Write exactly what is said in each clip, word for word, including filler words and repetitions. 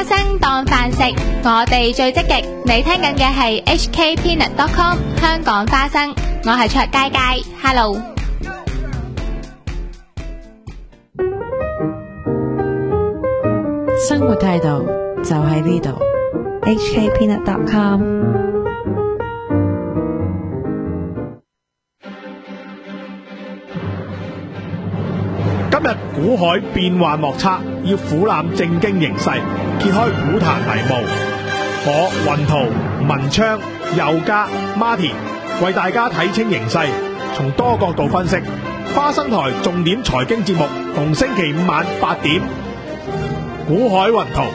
生當飯食，我哋最積極。你聽緊嘅係 H K Peanut dot com 香港花生，我係卓佳佳 ，Hello。 生活態度就喺呢度 ，H K Peanut dot com。 今日股海變幻莫測，要俯瞰正經形勢，揭開股壇迷霧。我雲圖、文昌、佑嘉、Martin 為大家睇清形勢，從多角度分析。花生台重點財經節目，逢星期五晚八點。股海雲圖，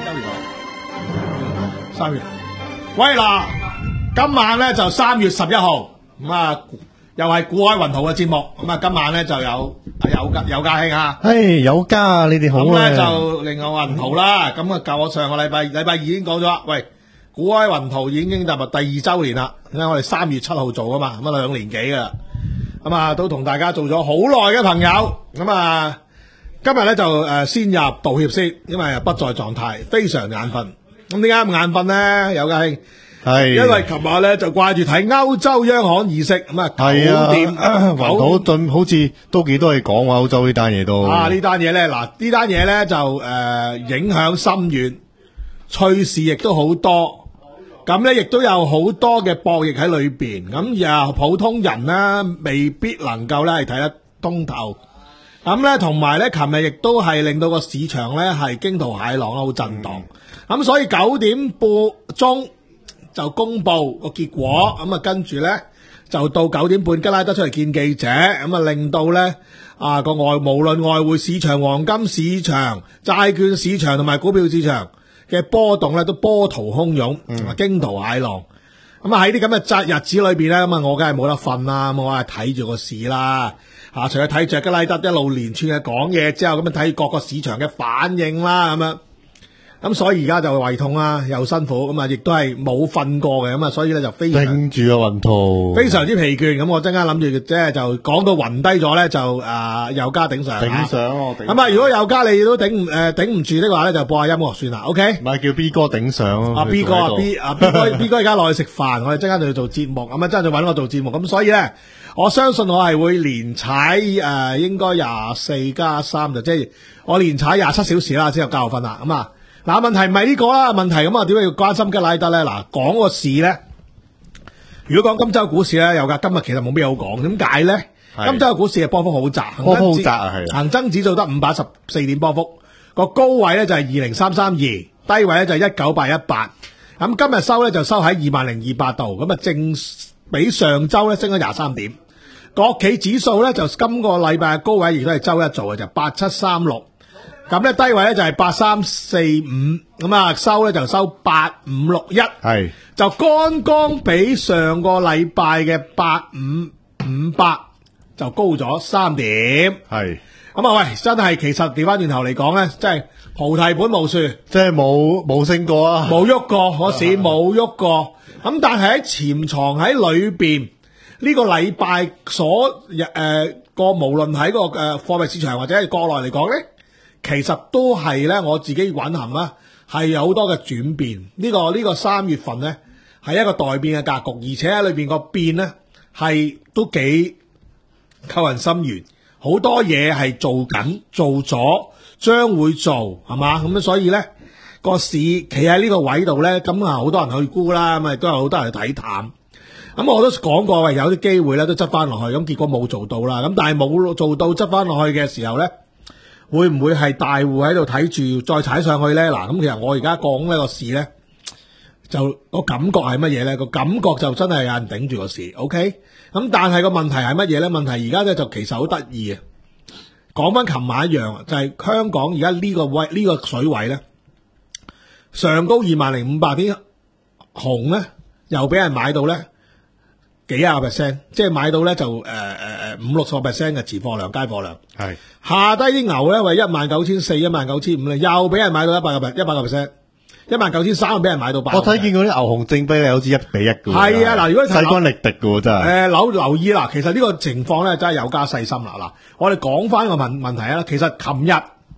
三月，喂嗱，今晚咧就三月十一號，咁啊。又係股海雲圖嘅節目，咁啊今晚咧就有有家有家兄啊， 誒有家啊，你哋好啊， 咁咧就另外雲圖啦，咁啊舊我上個禮拜禮拜二已經講咗，喂，股海雲圖已經踏入第二周年啦，因為我哋三月七號做噶嘛，咁啊兩年幾噶啦，咁啊都同大家做咗好耐嘅朋友，咁啊今日咧就誒先入道歉先，因為不在狀態，非常眼瞓，咁點解咁眼瞓咧？有家兄。係，因為琴日咧就掛住睇歐洲央行議息，咁啊九點雲圖對好似都幾多嘢講喎，歐洲呢單嘢都啊呢單嘢咧，嗱呢單嘢咧就誒、呃、影響深遠，趣事亦都好多，咁咧亦都有好多嘅博弈喺裏邊，咁又普通人咧未必能夠咧係睇得通透，咁咧同埋咧琴日亦都係令到個市場咧係驚濤駭浪好震盪，咁、嗯、所以九點半鐘。就公布個結果，咁啊跟住咧就到九點半吉拉德出嚟見記者，咁啊令到咧啊個外無論外匯市場、黃金市場、債券市場同埋股票市場嘅波動咧都波濤洶湧，驚濤駭浪。咁啊喺啲咁嘅雜日子裏邊咧，咁啊我梗係冇得瞓啦，咁我係睇住個市啦，嚇除咗睇住吉拉德一路連串嘅講嘢之後，咁啊睇各個市場嘅反應啦，咁樣。咁所以而家就胃痛啦，又辛苦，咁啊亦都係冇瞓過嘅，咁啊所以咧就非常頂住個雲圖， 非常之疲倦。咁我陣間諗住即係就講到暈低咗咧，就誒佑嘉頂上， 頂上我頂。 咁啊如果佑嘉你都頂唔誒頂唔住的話咧，就播下音樂算啦。OK， 唔係叫 B 哥頂上啊 B 哥啊 B 啊 B 哥 B 哥而家落去食飯，我哋陣間就要做節目，咁啊真係就揾我做節目。咁所以咧，我相信我係會連踩誒、呃、應該廿四加三就即係我連踩廿七小時啦，先有教訓啦。咁啊。嗱，問題唔係呢個啦，問題咁啊，點解要關心吉拉德咧？嗱，講個市咧，如果講今週股市咧，有噶，今日其實冇咩好講，點解咧？今週嘅股市係波幅好窄， 波幅好窄啊，係恒生指數得五百一十四點波幅，個高位咧就係二零三三二，低位咧就係一九八一八，咁今日收咧就收喺二萬零二百度，咁啊正比上週咧升咗廿三點，國企指數咧就今個禮拜嘅高位亦都係週一做嘅，就八七三六。咁咧低位咧就係八三四五，咁啊收咧就收八五六一，係就剛剛比上個禮拜嘅八五五八就高咗三點，係咁啊喂，真係其實調翻轉頭嚟講咧，真係菩提本無樹， 即係冇冇升過啊， 冇喐過，個市冇喐過，咁但係喺潛藏喺裏邊呢個禮拜所誒個、呃、無論喺個誒貨幣市場或者係國內嚟講咧。其實都係咧，我自己蘊含啦，係有好多嘅轉變。呢、這個呢、這個三月份咧，係一個待變嘅格局，而且喺裏邊個變咧係都幾扣人心弦。好多嘢係做緊、做咗、將會做，係嘛？咁所以咧個市企喺呢個位度咧，咁啊好多人去沽啦，咁啊都有好多人去睇淡。咁我都講過，喂，有啲機會咧都執翻落去，咁結果冇做到啦。咁但係冇做到執翻落去嘅時候咧。會唔會係大戶喺度睇住再踩上去咧？嗱，咁其實我而家講呢個市咧，就個感覺係乜嘢咧？個感覺就真係有人頂住個市 ，OK？咁但係個問題係乜嘢咧？問題而家咧就其實好得意啊！講翻琴晚一樣，就係、是、香港而家呢個位呢、這個水位咧，上高二萬零五百點，紅咧又俾人買到咧幾廿個 percent， 即係買到咧就誒誒誒五六十個 percent 嘅持貨量、街貨量係。下低啲牛咧，為一萬九千四、一萬九千五咧，又俾人買到一百個 percent， 一百個 percent，一萬九千三俾人買到八。我睇見嗰啲牛熊證比例好似一比一嘅。 係啊，嗱，如果勢均力敵嘅真係。 誒，留留意啦，其實呢個情況咧真係有加細心啦。嗱，我哋講翻個問問題啊，其實琴日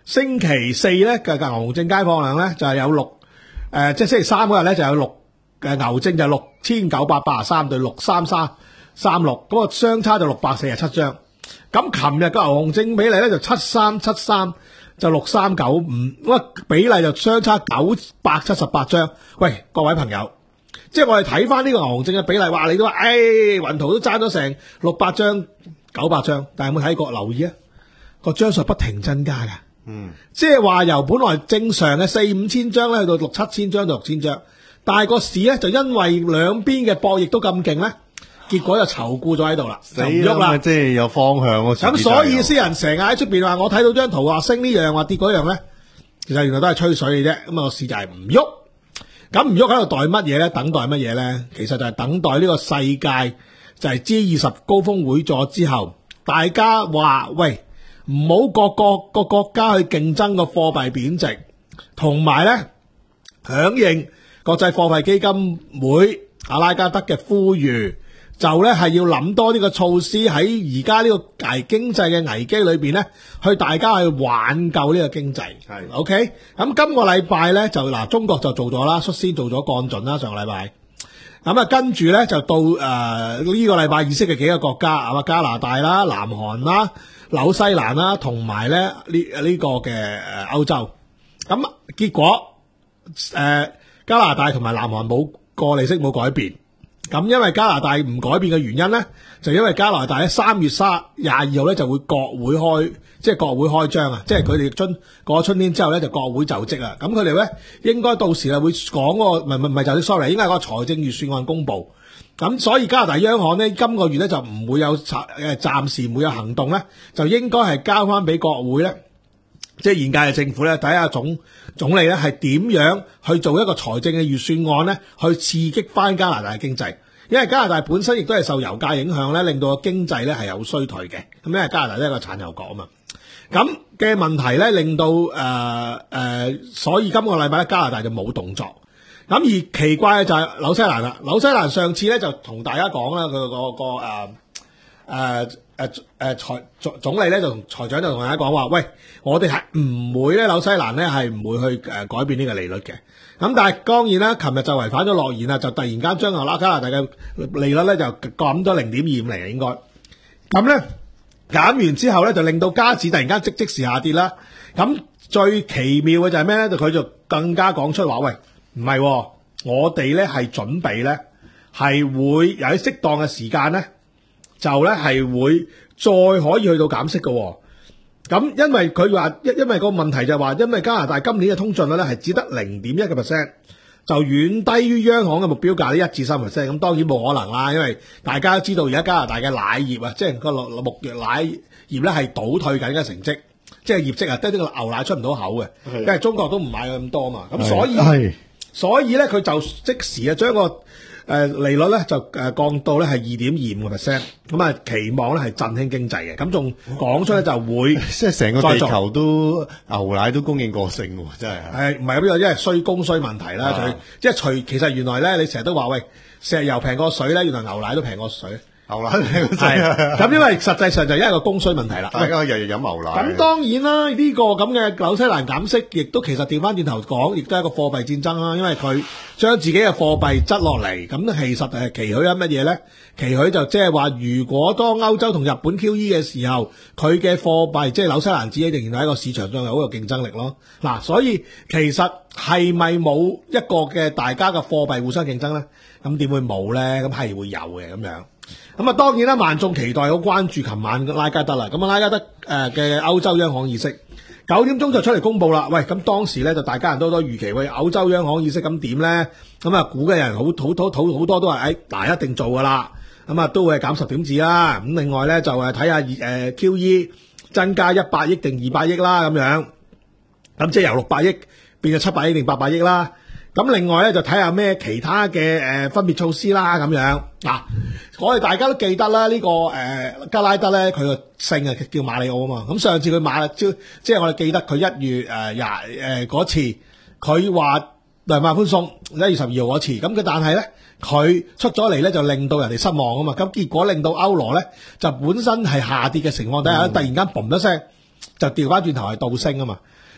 星期四咧嘅牛熊證街放量咧就係有六誒、呃，即係星期三嗰日咧就有六嘅牛證就六千九百八十三對六三三三六，咁啊相差就六百四十七張。咁琴日嘅牛熊證比例咧就七三七三就六三九五，咁啊比例就相差九百七十八張。喂，各位朋友，即係我哋睇翻呢個牛熊證嘅比例，哇！你都話，誒雲圖都爭咗成六百張、九百張，但係有冇睇過？留意啊，個張數不停增加㗎。 嗯， 即係話由本來正常嘅四五千張咧，去到六七千張到六千張，但係個市咧就因為兩邊嘅博弈都咁勁咧，結果就籌固咗喺度啦，就唔喐啦。 即係有方向咯。 咁所以啲人成日喺出邊話，我睇到張圖話升呢樣，話跌嗰樣咧，其實原來都係吹水嘅啫。咁啊個市就係唔喐。咁唔喐喺度待乜嘢咧？等待乜嘢咧？其實就係等待呢個世界就係 G 二十高峰會咗之後，大家話喂，唔好各個個國家去競爭個貨幣貶值，同埋咧響應國際貨幣基金會阿拉加德嘅呼籲，就咧係要諗多啲個措施喺而家呢個危經濟嘅危機裏邊咧，去大家去挽救呢個經濟。係 OK， 咁今個禮拜咧就嗱，中國就做咗啦，率先做咗降準啦，上個禮拜。咁啊，跟住咧就到誒呢、呃這個禮拜議息嘅幾個國家，係嘛，加拿大啦、南韓啦、紐西蘭啦，同埋咧呢呢個嘅誒歐洲。咁結果誒、呃、加拿大同埋南韓冇個利息冇改變。咁因為加拿大唔改變嘅原因咧，就因為加拿大喺三月三廿二號咧就會國會開，即係國會開張啊！即係佢哋春過咗春天之後咧就國會就職啊！咁佢哋咧應該到時啊會講嗰個唔係唔係就係 sorry， 應該係個財政預算案公佈。咁所以加拿大央行咧今個月咧就唔會有誒暫時唔會有行動咧，就應該係交翻俾國會咧，即係現屆嘅政府咧睇下總總理咧係點樣去做一個財政嘅預算案咧，去刺激翻加拿大嘅經濟。因為加拿大本身亦都係受油價影響咧，令到個經濟咧係有衰退嘅。咁因為加拿大呢係一個產油國啊嘛。咁嘅問題咧，令到誒誒、呃呃，所以今個禮拜咧加拿大就冇動作。咁而奇怪嘅就係紐西蘭啦。紐西蘭上次咧就同大家講啦，佢、那個個誒誒誒誒財總總理咧就同財長就同大家講話，喂，我哋係唔會咧紐西蘭咧係唔會去誒改變呢個利率嘅。咁但係當然啦，琴日就違反咗諾言啦，就突然間將牛拉加拿大嘅利率咧就減咗零點二五嚟嘅應該。咁咧減完之後咧就令到加指突然間即即時下跌啦。咁最奇妙嘅就係咩咧？就佢就更加講出話，喂，唔係、哦，我哋咧係準備咧係會有喺適當嘅時間咧，就咧係會再可以去到減息嘅、哦。咁因為佢話，因因為個問題就係話，因為加拿大今年嘅通脹率咧係只得零點一個 percent，就遠低於央行嘅目標價呢一至三 percent。咁當然冇可能啦，因為大家都知道而家加拿大嘅奶業啊，即係個牧業奶業咧係倒退緊嘅成績，即係業績啊，得呢個牛奶出唔到口嘅，因為中國都唔買咁多嘛。咁所以所以咧佢就即時啊將個誒利率咧就誒降到咧係二點二五個 percent，咁啊期望咧係振興經濟嘅，咁仲講出咧就會即係成個地球都牛奶都供應過剩喎，真係。 誒唔係咁樣，因為需供需問題啦，啊、即係除其實原來咧你成日都話喂石油平過水咧，原來牛奶都平過水。 牛奶平過水。 咁因為實際上就因為個供需問題啦。 大家日日飲牛奶。 咁當然啦，呢、呢個咁嘅紐西蘭減息，亦都其實調翻轉頭講，亦都係一個貨幣戰爭啦。因為佢將自己嘅貨幣質落嚟，咁其實係期許緊乜嘢咧？期許就即係話，如果當歐洲同日本 Q E 嘅時候，佢嘅貨幣即係紐西蘭紙，仍然喺個市場上係好有競爭力咯。嗱，所以其實係咪冇一個嘅大家嘅貨幣互相競爭咧？咁點會冇咧？咁係會有嘅咁樣。咁啊，當然啦，萬眾期待好關注琴晚拉加德啦。咁啊，拉加德誒嘅歐洲央行議息九點鐘就出嚟公佈啦。喂，咁當時咧就大家人都多預期，喂，歐洲央行議息咁點咧？咁啊，估嘅人好好好好好多都係誒嗱，一定做噶啦。咁啊，都會係減十點子啦。咁另外咧就係睇下誒 Q E 增加一百億定二百億啦咁樣。咁即係由六百億變咗七百億定八百億啦。咁另外咧就睇下咩其他嘅誒分別措施啦咁樣嗱，我哋大家都記得啦，呢、這個誒、呃、加拉德咧佢個姓啊叫馬里奧啊嘛，咁上次佢馬即即係我哋記得佢一月誒廿誒嗰次佢話量化寬鬆一月十二號嗰次，咁佢但係咧佢出咗嚟咧就令到人哋失望啊嘛，咁結果令到歐羅咧就本身係下跌嘅情況底下，嗯、突然間嘣一聲就調翻轉頭係倒升啊嘛。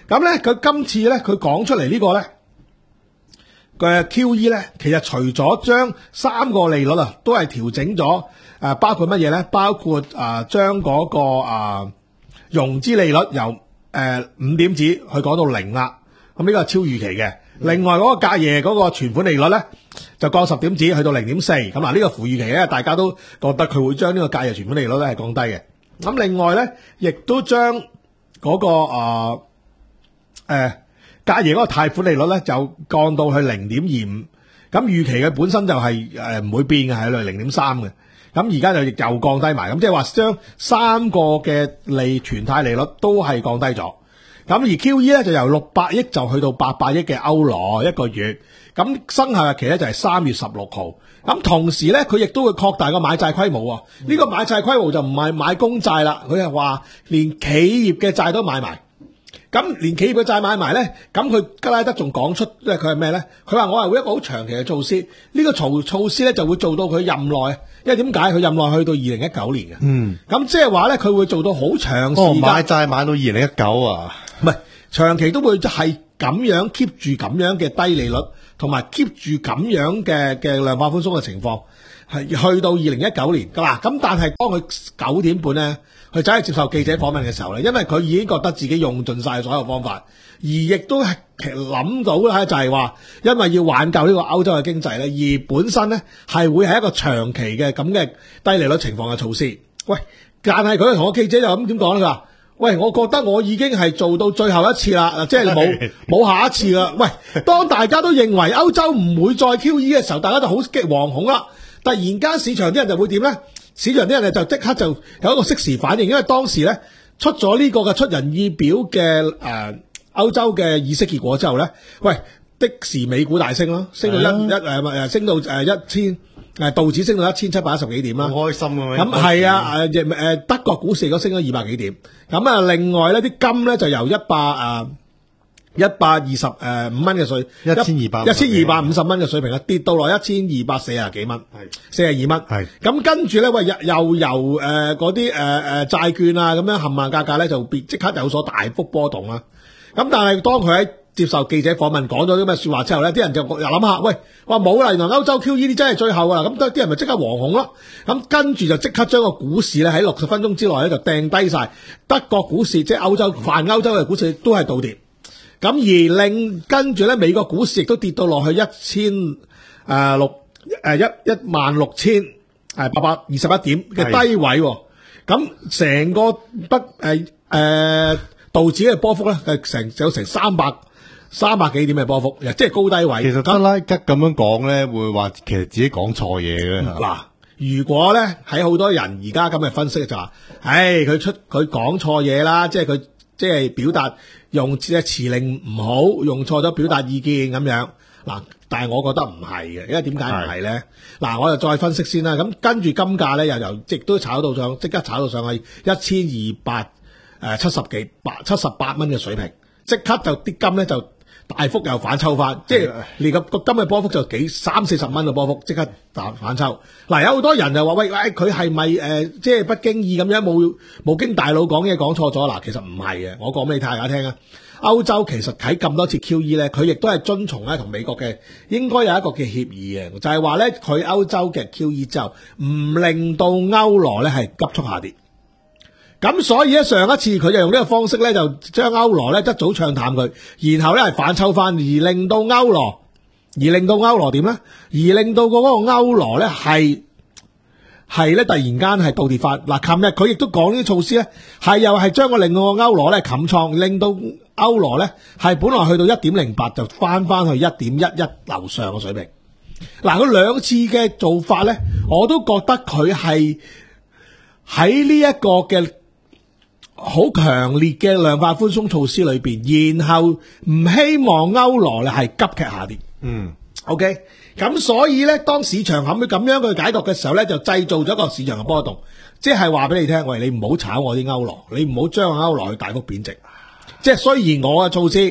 咁咧佢今次咧佢講出嚟呢個咧嘅 Q E 咧，其實除咗將三個利率啊都係調整咗，誒包括乜嘢咧？包括誒將嗰個誒融資利率由誒五點子去講到零啦，咁呢個係超預期嘅。另外嗰個隔夜嗰個存款利率咧，就降十點子去到零點四，咁嗱呢個負預期咧，大家都覺得佢會將呢個隔夜存款利率咧係降低嘅。咁另外咧，亦都將嗰、嗰個誒誒隔夜嗰個貸款利率咧，就降到去零點二五。咁預期嘅本身就係誒唔會變嘅，係零點三嘅。咁而家就又降低埋，咁即係話將三個嘅利存貸利率都係降低咗。咁而 Q E 咧就由六百億就去到八百億嘅歐羅一個月，咁生效日期咧就係三月十六號。咁同時咧佢亦都會擴大個買債規模喎。呢、嗯、個買債規模就唔係買公債啦，佢係話連企業嘅債都買埋。咁連企業嘅債買埋咧，咁佢吉拉德仲講出咧佢係咩咧？佢話我係會一個好長期嘅措施，呢、呢個措措施咧就會做到佢任內。因為點解佢任內去到二零一九年嘅？嗯，咁即係話咧佢會做到好長時間。 哦，買債買到二零一九啊？ 唔係長期都會係咁樣 keep 住咁樣嘅低利率，同埋 keep 住咁樣嘅嘅量化寬鬆嘅情況，係去到二零一九年噶啦。咁但係當佢九點半咧，佢走去接受記者訪問嘅時候咧，因為佢已經覺得自己用盡晒所有方法，而亦都係諗到咧就係話，因為要挽救呢個歐洲嘅經濟咧，而本身咧係會係一個長期嘅咁嘅低利率情況嘅措施。喂，但係佢同個記者就咁點講咧？佢話：喂，我覺得我已經係做到最後一次啦，即係冇冇下一次啦。喂，當大家都認為歐洲唔會再 Q E 嘅時候，大家就好激惶恐啦。突然間市場啲人就會點咧？市場啲人就即刻就有一個適時反應，因為當時咧出咗呢個嘅出人意表嘅誒、呃、歐洲嘅議息結果之後咧，喂，的時美股大升咯，升到一一誒誒升到誒一千。誒道指升到一千七百一十幾點啦， 好開心啊！ 咁係啊，誒誒德國股市都升咗二百幾點。咁啊，另外咧啲金咧就由一百誒一百二十誒五蚊嘅水， 一千二百一千二百五十蚊嘅水平啊，跌到落一千二百四十幾蚊，係四十二蚊。係咁跟住咧，喂又又由誒嗰啲誒誒債券啊咁樣冚唪唥價格咧就變即刻有所大幅波動啦。咁但係當佢喺接受記者訪問講咗啲咩說話之後咧，啲人就又諗下，喂，話冇啦，原來歐洲 Q E 啲真係最後噶啦，咁啲人咪即刻惶恐咯。咁跟住就即刻將個股市咧喺六十分鐘之內咧就掟低晒，德國股市即係歐洲泛歐洲嘅股市都係倒跌。咁而令跟住咧美國股市亦都跌到落去一千誒六誒一一萬六千誒八百二十一點嘅低位。咁成個北誒誒道指嘅波幅咧係成有成三百。三百幾點嘅波幅，即係高低位。 其實德拉吉咁樣講咧，會話其實自己講錯嘢嘅。 嗱，如果咧喺好多人而家咁嘅分析就話，唉，佢出佢講錯嘢啦，即係佢即係表達用嘅詞令唔好，用錯咗表達意見咁樣。嗱，但係我覺得唔係嘅，因為點解唔係咧？嗱，我就再分析先啦。咁跟住金價咧，又由即都炒到上，即刻炒到上去一千二百誒七十幾八七十八蚊嘅水平，即刻就啲金咧就大幅又反抽翻，即係連個個金嘅波幅就幾三四十蚊嘅波幅，即刻反反抽。嗱，有好多人就話喂喂，佢係咪誒即係不經意咁樣冇冇經大腦講嘢講錯咗？嗱，其實唔係嘅，我講俾你大家聽啊。歐洲其實睇咁多次 Q E 咧，佢亦都係遵從咧同美國嘅應該有一個嘅協議嘅，就係話咧佢歐洲嘅 Q E 之後唔令到歐羅咧係急速下跌。咁所以咧上一次佢就用呢個方式咧，就將歐羅咧一早唱淡佢，然後咧係反抽翻，而令到歐羅，而令到歐羅點咧？而令到嗰個歐羅咧係係咧突然間係倒跌翻。嗱，琴日佢亦都講呢啲措施咧，係又係將個令到個歐羅咧冚創，令到歐羅咧係本來去到一點零八就翻翻去一點一一樓上嘅水平。嗱，佢兩次嘅做法咧，我都覺得佢係喺呢一個嘅好強烈嘅量化寬鬆措施裏邊，然後唔希望歐羅咧係急劇下跌。嗯 ，OK， 咁所以咧，當市場咁咁樣去解讀嘅時候咧，就製造咗一個市場嘅波動，即係話俾你聽，喂，你唔好炒我啲歐羅，你唔好將歐羅去大幅貶值。即係雖然我嘅措施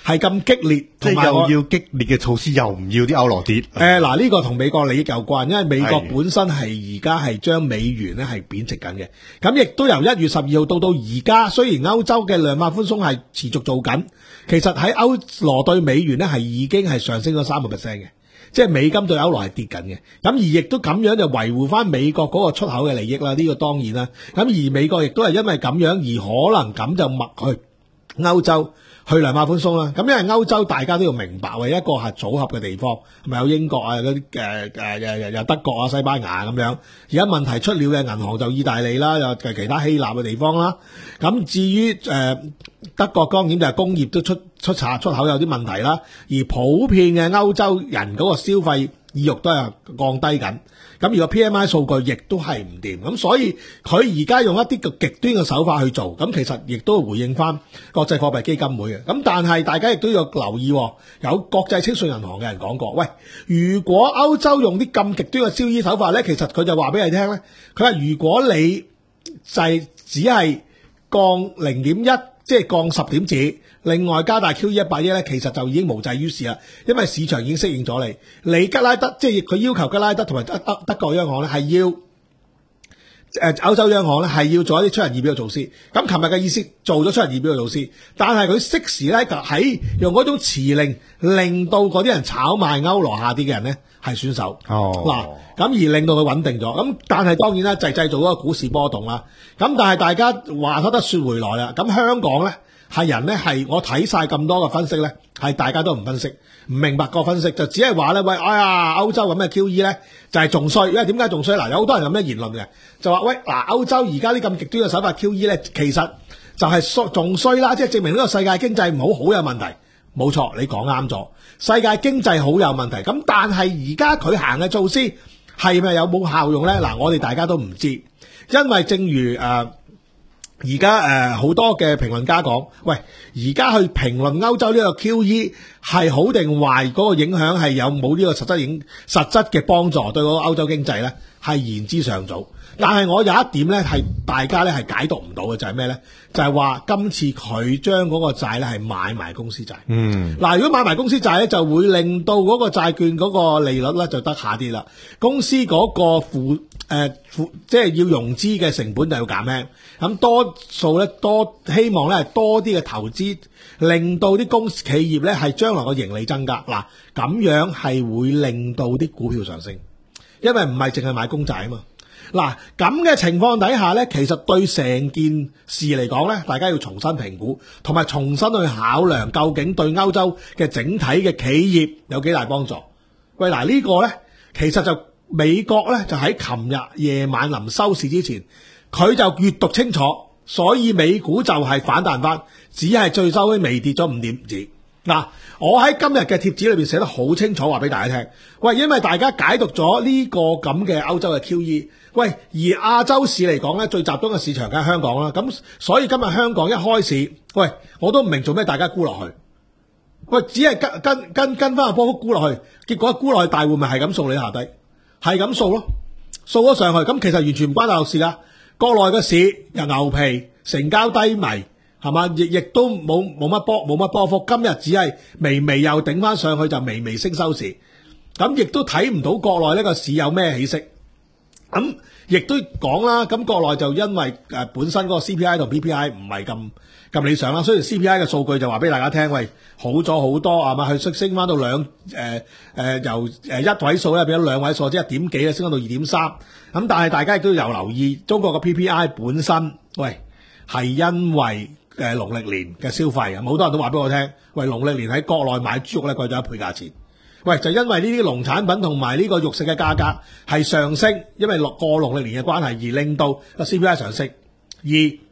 係咁激烈， 即同埋我係又要激烈嘅措施，又唔要啲歐羅跌。 誒嗱，呢個同美國利益有關，因為美國係本身係而家係將美元咧係貶值緊嘅，咁亦都由一月十二號到到而家，雖然歐洲嘅量化寬鬆係持續做緊，其實喺歐羅對美元咧係已經係上升咗三個 percent 嘅，即係美金對歐羅係跌緊嘅，咁而亦都咁樣就維護翻美國嗰個出口嘅利益啦，呢個當然啦，咁而美國亦都係因為咁樣而可能咁就默去歐洲去量化寬鬆啦，咁因為歐洲大家都要明白為一個係組合嘅地方，係咪有英國啊嗰啲誒誒誒又德國啊西班牙咁樣，而家問題出了嘅銀行就意大利啦，又其他希臘嘅地方啦，咁至於誒、呃、德國當然就係工業都出出產出口有啲問題啦，而普遍嘅歐洲人嗰個消費意欲都係降低緊。咁如果 P M I 數據亦都係唔掂，咁所以佢而家用一啲個極端嘅手法去做，咁其實亦都回應翻國際貨幣基金會嘅。咁但係大家亦都要留意，有國際清算銀行嘅人講過，喂，如果歐洲用啲咁極端嘅 Q E 手法咧，其實佢就話俾你聽咧，佢話如果你就係只係降零點一，即係降十點子。另外加大 Q E 一百億咧，其實就已經無濟於事啦，因為市場已經適應咗你。你吉拉德即係佢要求吉拉德同埋德德德國央行咧係要誒歐洲央行咧係要做一啲出人意表嘅措施。咁琴日嘅意思做咗出人意表嘅措施，但係佢適時咧就喺用嗰種辭令，令到嗰啲人炒賣歐羅下跌嘅人咧係損手。 哦， 嗱，咁而令到佢穩定咗。咁但係當然啦，就係製造嗰個股市波動啦。咁但係大家話得得說回來啦，咁香港咧。係人咧，係我睇晒咁多嘅分析咧，係大家都唔分析，唔明白個分析，就只係話咧，喂，哎呀，歐洲咁嘅 Q E 咧就係仲衰，因為點解仲衰？嗱，有好多人咁嘅言論嘅，就話喂，嗱，歐洲而家呢咁極端嘅手法 Q E 咧，其實就係衰仲衰啦，即係證明呢個世界經濟唔好，好有問題。冇錯，你講啱咗，世界經濟好有問題。咁但係而家佢行嘅措施係咪有冇效用咧？嗱，我哋大家都唔知，因為正如誒。呃而家誒好多嘅評論家講，喂，而家去評論歐洲呢個 Q E 係好定壞，嗰個影響係有冇呢個實質影實質嘅幫助對嗰個歐洲經濟咧，係言之尚早。但係我有一點咧係大家咧係解讀唔到嘅，就係咩咧？就係話今次佢將嗰個債咧係買埋公司債。嗯，嗱，如果買埋公司債咧，就會令到嗰個債券嗰個利率咧就得下跌啦。公司嗰個負誒負即係要融資嘅成本就要減輕。咁多數咧多希望咧係多啲嘅投資，令到啲公司企業咧係將來個盈利增加。嗱，咁樣係會令到啲股票上升，因為唔係淨係買公債啊嘛。嗱，咁嘅情況底下咧，其實對成件事嚟講咧，大家要重新評估，同埋重新去考量究竟對歐洲嘅整體嘅企業有幾大幫助。喂，嗱，呢個咧其實就美國咧就喺琴日夜晚臨收市之前。佢就閱讀清楚，所以美股就係反彈翻，只係最收尾微跌咗五點子。嗱，我喺今日嘅貼紙裏邊寫得好清楚，話俾大家聽。喂，因為大家解讀咗呢個咁嘅歐洲嘅 Q E， 喂，而亞洲市嚟講咧，最集中嘅市場梗係香港啦。咁所以今日香港一開市，喂，我都唔明做咩大家沽落去。喂，只係跟跟跟跟翻個波幅沽落去，結果沽落去大戶咪係咁掃你下低，係咁掃咯，掃咗上去。咁其實完全唔關大陸事噶。國內嘅市又牛皮，成交低迷，係嘛？亦亦都冇冇乜波冇乜波幅。今日只係微微又頂翻上去，就微微升收市。咁亦都睇唔到國內呢個市有咩起色。咁亦都講啦，咁國內就因為誒本身嗰個 C P I 同 P P I 唔係咁咁理想啦。雖然 C P I 嘅數據就話俾大家聽，喂，好咗好多係嘛？佢升升翻到兩誒誒由誒一位數咧變咗兩位數，即係一點幾咧升翻到二點三。咁但係大家亦都有留意，中國嘅 P P I 本身，喂，係因為誒農曆年嘅消費，咁好多人都話俾我聽，喂，農曆年喺國內買豬肉咧貴咗一倍價錢。喂，就因為呢啲農產品同埋呢個肉食嘅價格係上升，因為落過農曆年嘅關係而令到個 C P I 上升，而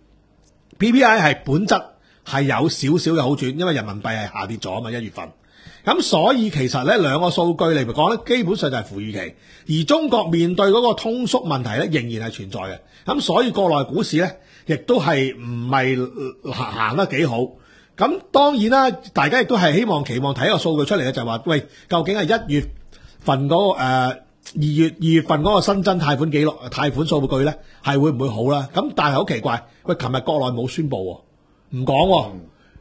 P P I 係本質係有少少嘅好轉，因為人民幣係下跌咗啊嘛，一月份。咁所以其實咧兩個數據嚟講咧，基本上就係負預期，而中國面對嗰個通縮問題咧，仍然係存在嘅。咁所以國內股市咧，亦都係唔係行得幾好。咁當然啦，大家亦都係希望期望睇一個數據出嚟嘅，就係話，喂，究竟係一月份嗰、嗰個誒二月二月份嗰個新增貸款記錄貸款數據咧，係會唔會好啦？咁但係好奇怪，喂，琴日國內冇宣佈喎，唔講喎。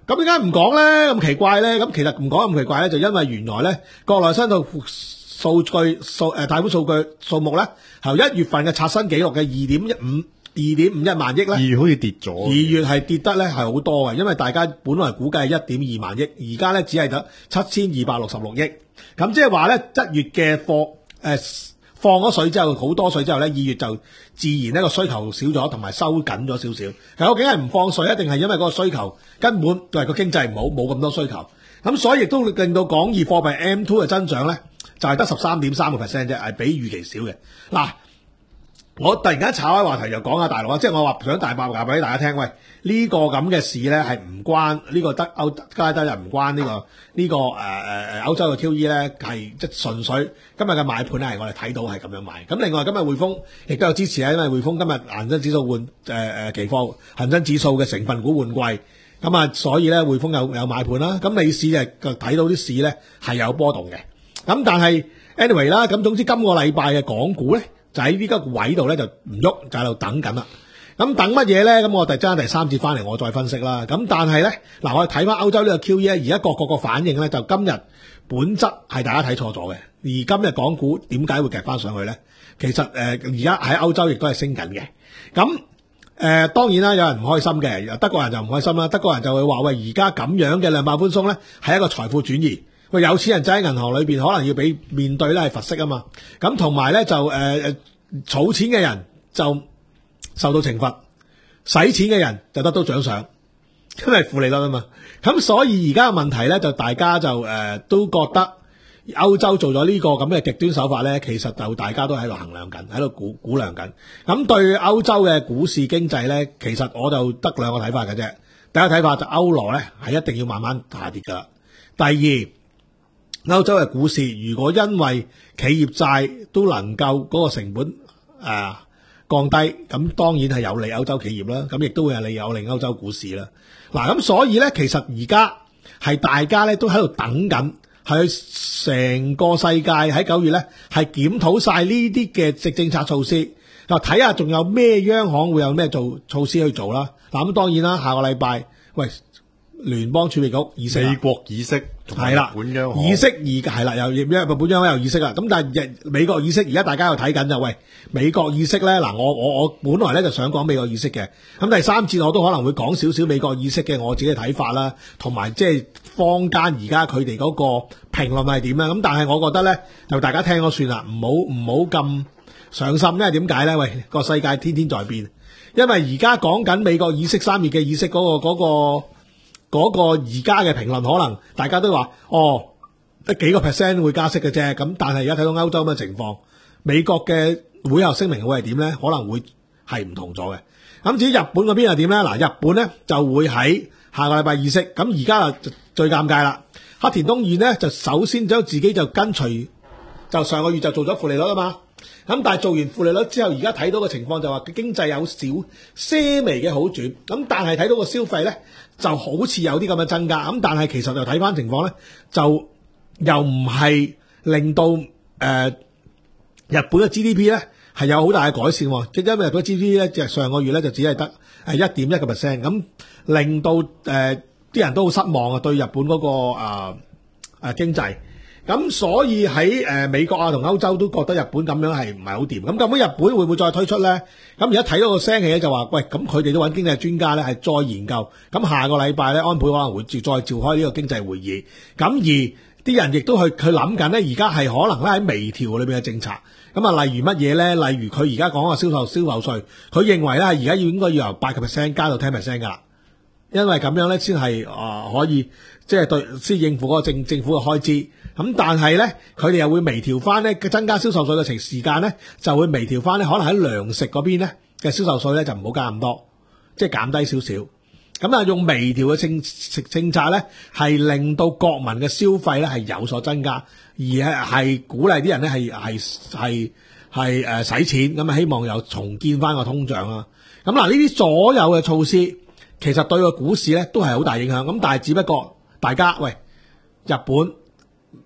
咁點解唔講咧？咁奇怪咧？咁其實唔講咁奇怪咧，就因為原來咧國內新套數據數誒貸款數據數目咧，由一月份嘅刷新紀錄嘅二點一五二點五一萬億咧， 二月好似跌咗， 二月係跌得咧係好多嘅，因為大家本來估計係一點二萬億，而家咧只係得七千二百六十六億。咁即係話咧一月嘅貨誒放咗水之後，好多水之後咧，二月就自然呢個需求少咗，同埋收緊咗少少。究竟係唔放水，一定係因為嗰個需求根本就係個經濟唔好，冇咁多需求。咁所以亦都令到港二貨幣 M 二 嘅增長咧，就係得十三點三個 percent 啫，係比預期少嘅。嗱，我突然間炒開話題，就講下大陸啊，即係我話想大白話俾大家聽，喂，呢、這個咁嘅事咧係唔關呢、這個德歐加德又唔關呢、這個呢、這個誒誒誒歐洲嘅 Q E 咧，係即係純粹今日嘅買盤咧係我哋睇到係咁樣買。咁另外今日匯豐亦都有支持啊，因為匯豐今日恒生指數換誒誒期貨恒生指數嘅成分股換季，咁啊所以咧匯豐有有買盤啦。咁美市就睇到啲市咧係有波動嘅。咁但係 anyway 啦，咁總之今個禮拜嘅港股咧。就喺呢個位度咧就唔喐，就喺度等緊啦。咁等乜嘢咧？咁我哋爭第三節翻嚟，我再分析啦。咁但係咧，嗱我哋睇翻歐洲呢個 Q E 咧，而家各個個反應咧，就今日本質係大家睇錯咗嘅。而今日港股點解會夾翻上去咧？其實誒而家喺歐洲亦都係升緊嘅。咁誒、呃、當然啦，有人唔開心嘅，德國人就唔開心啦。德國人就會話喂，而家咁樣嘅量化寬鬆咧，係一個財富轉移。喂，有錢人就喺銀行裏邊，可能要俾面對咧係罰息啊嘛。咁同埋咧就誒誒，儲錢嘅人就受到懲罰，使錢嘅人就得到獎賞，因為負利率啊嘛。咁所以而家嘅問題咧，就大家就誒、呃、都覺得歐洲做咗呢個咁嘅極端手法咧，其實就大家都喺度衡量緊，喺度估估量緊。咁對歐洲嘅股市經濟咧，其實我就得兩個睇法嘅啫。第一個睇法就歐羅咧係一定要慢慢下跌噶。第二，歐洲嘅股市如果因為企業債都能夠嗰個成本誒、呃、降低，咁當然係有利歐洲企業啦，咁亦都會係利有利歐洲股市啦。嗱，咁所以咧，其實而家係大家咧都喺度等緊，係成個世界喺九月咧係檢討晒呢啲嘅政政策措施，就睇下仲有咩央行會有咩做措施去做啦。嗱，咁當然啦，下個禮拜喂。聯邦儲備局議息， 美國議息係啦，本央行議息而係啦，又因為本央行又議息啦。咁但係美國議息而家大家又睇緊就喂，美國議息咧嗱，我我我本來咧就想講美國議息嘅，咁第三節我都可能會講少少美國議息嘅我自己嘅睇法啦，同埋即係坊間而家佢哋嗰個評論係點啦。咁但係我覺得咧，就大家聽咗算啦，唔好唔好咁上心，因為點解咧？喂，個世界天天在變，因為而家講緊美國議息三月嘅議息嗰個嗰個。嗰個嗰個而家嘅評論可能大家都話哦，得幾個 percent 會加息嘅啫。咁但係而家睇到歐洲咁嘅情況，美國嘅會後聲明會係點咧？可能會係唔同咗嘅。咁至於日本嗰邊係點咧？嗱，日本咧就會喺下個禮拜議息。咁而家啊最尷尬啦，黑田東彥咧就首先將自己就跟隨，就上個月就做咗負利率啊嘛。咁但係做完負利率之後，而家睇到嘅情況就話佢經濟有少些微嘅好轉。咁但係睇到個消費咧，就好似有啲咁嘅增加。咁但係其實就睇翻情況咧，就又唔係令到誒、呃、日本嘅 G D P 咧係有好大嘅改善。即因為日本 G D P 咧，就上個月咧就只係得係一點一個 percent，咁令到誒啲、呃、人都好失望啊，對日本嗰、那個啊啊經濟。咁所以喺誒美國啊同歐洲都覺得日本咁樣係唔係好掂。咁究竟日本會唔會再推出咧？咁而家睇到個聲氣咧就話，喂，咁佢哋都揾經濟專家咧係再研究。咁下個禮拜咧，安倍可能會再召開呢個經濟會議。咁而啲人亦都去佢諗緊咧，而家係可能咧喺微調裏邊嘅政策。咁啊，例如乜嘢咧？例如佢而家講個銷售銷售稅，佢認為咧而家要應該要由八個 percent 加到 ten percent 噶啦，因為咁樣咧先係啊可以即係對先應付嗰個政政府嘅開支。咁但係咧，佢哋又會微調翻咧，增加銷售稅嘅時時間咧，就會微調翻咧，可能喺糧食嗰邊咧嘅銷售稅咧就唔好加咁多，即係減低少少。咁啊，用微調嘅政政策咧，係令到國民嘅消費咧係有所增加，而係係鼓勵啲人咧係係係係誒使錢，咁啊希望又重建翻個通脹啦。咁嗱，呢啲所有嘅措施，其實對個股市咧都係好大影響。咁但係只不過大家喂日本。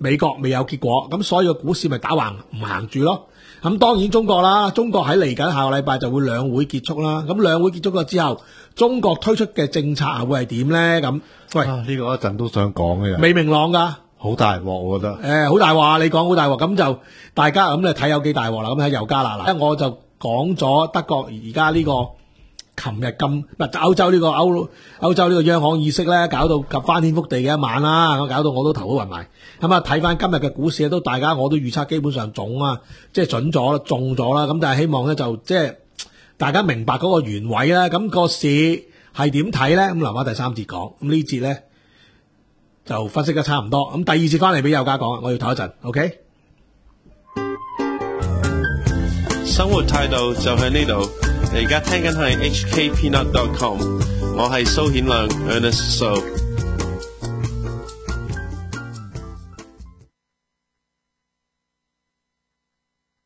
美國未有結果，咁所以個股市咪打橫唔行住咯。咁當然中國啦，中國喺嚟緊下個禮拜就會兩會結束啦。咁兩會結束咗之後，中國推出嘅政策係會係點咧？咁喂， 啊，呢、個一陣都想講嘅， 未明朗噶。 好大鑊，我覺得。 誒，好大話，你講好大鑊，咁就大家咁你睇有幾大鑊啦。咁睇油價啦，嗱，我就講咗德國而家呢個，琴日咁，唔係歐洲呢個歐歐洲呢個央行議息咧，搞到及翻天覆地嘅一晚啦，咁搞到我都頭都暈埋。咁啊，睇翻今日嘅股市都大家我都預測基本上中啊，即係準咗啦，中咗啦。咁但係希望咧就即係大家明白嗰個原委啦。咁個市係點睇咧？咁留翻第三節講。咁呢節咧就分析得差唔多。咁第二節翻嚟俾友家講，我要唞一陣。OK。 生活態度就喺呢度。你而家聽緊係 H K Peanut dot com， 我係蘇顯亮 Ernest So。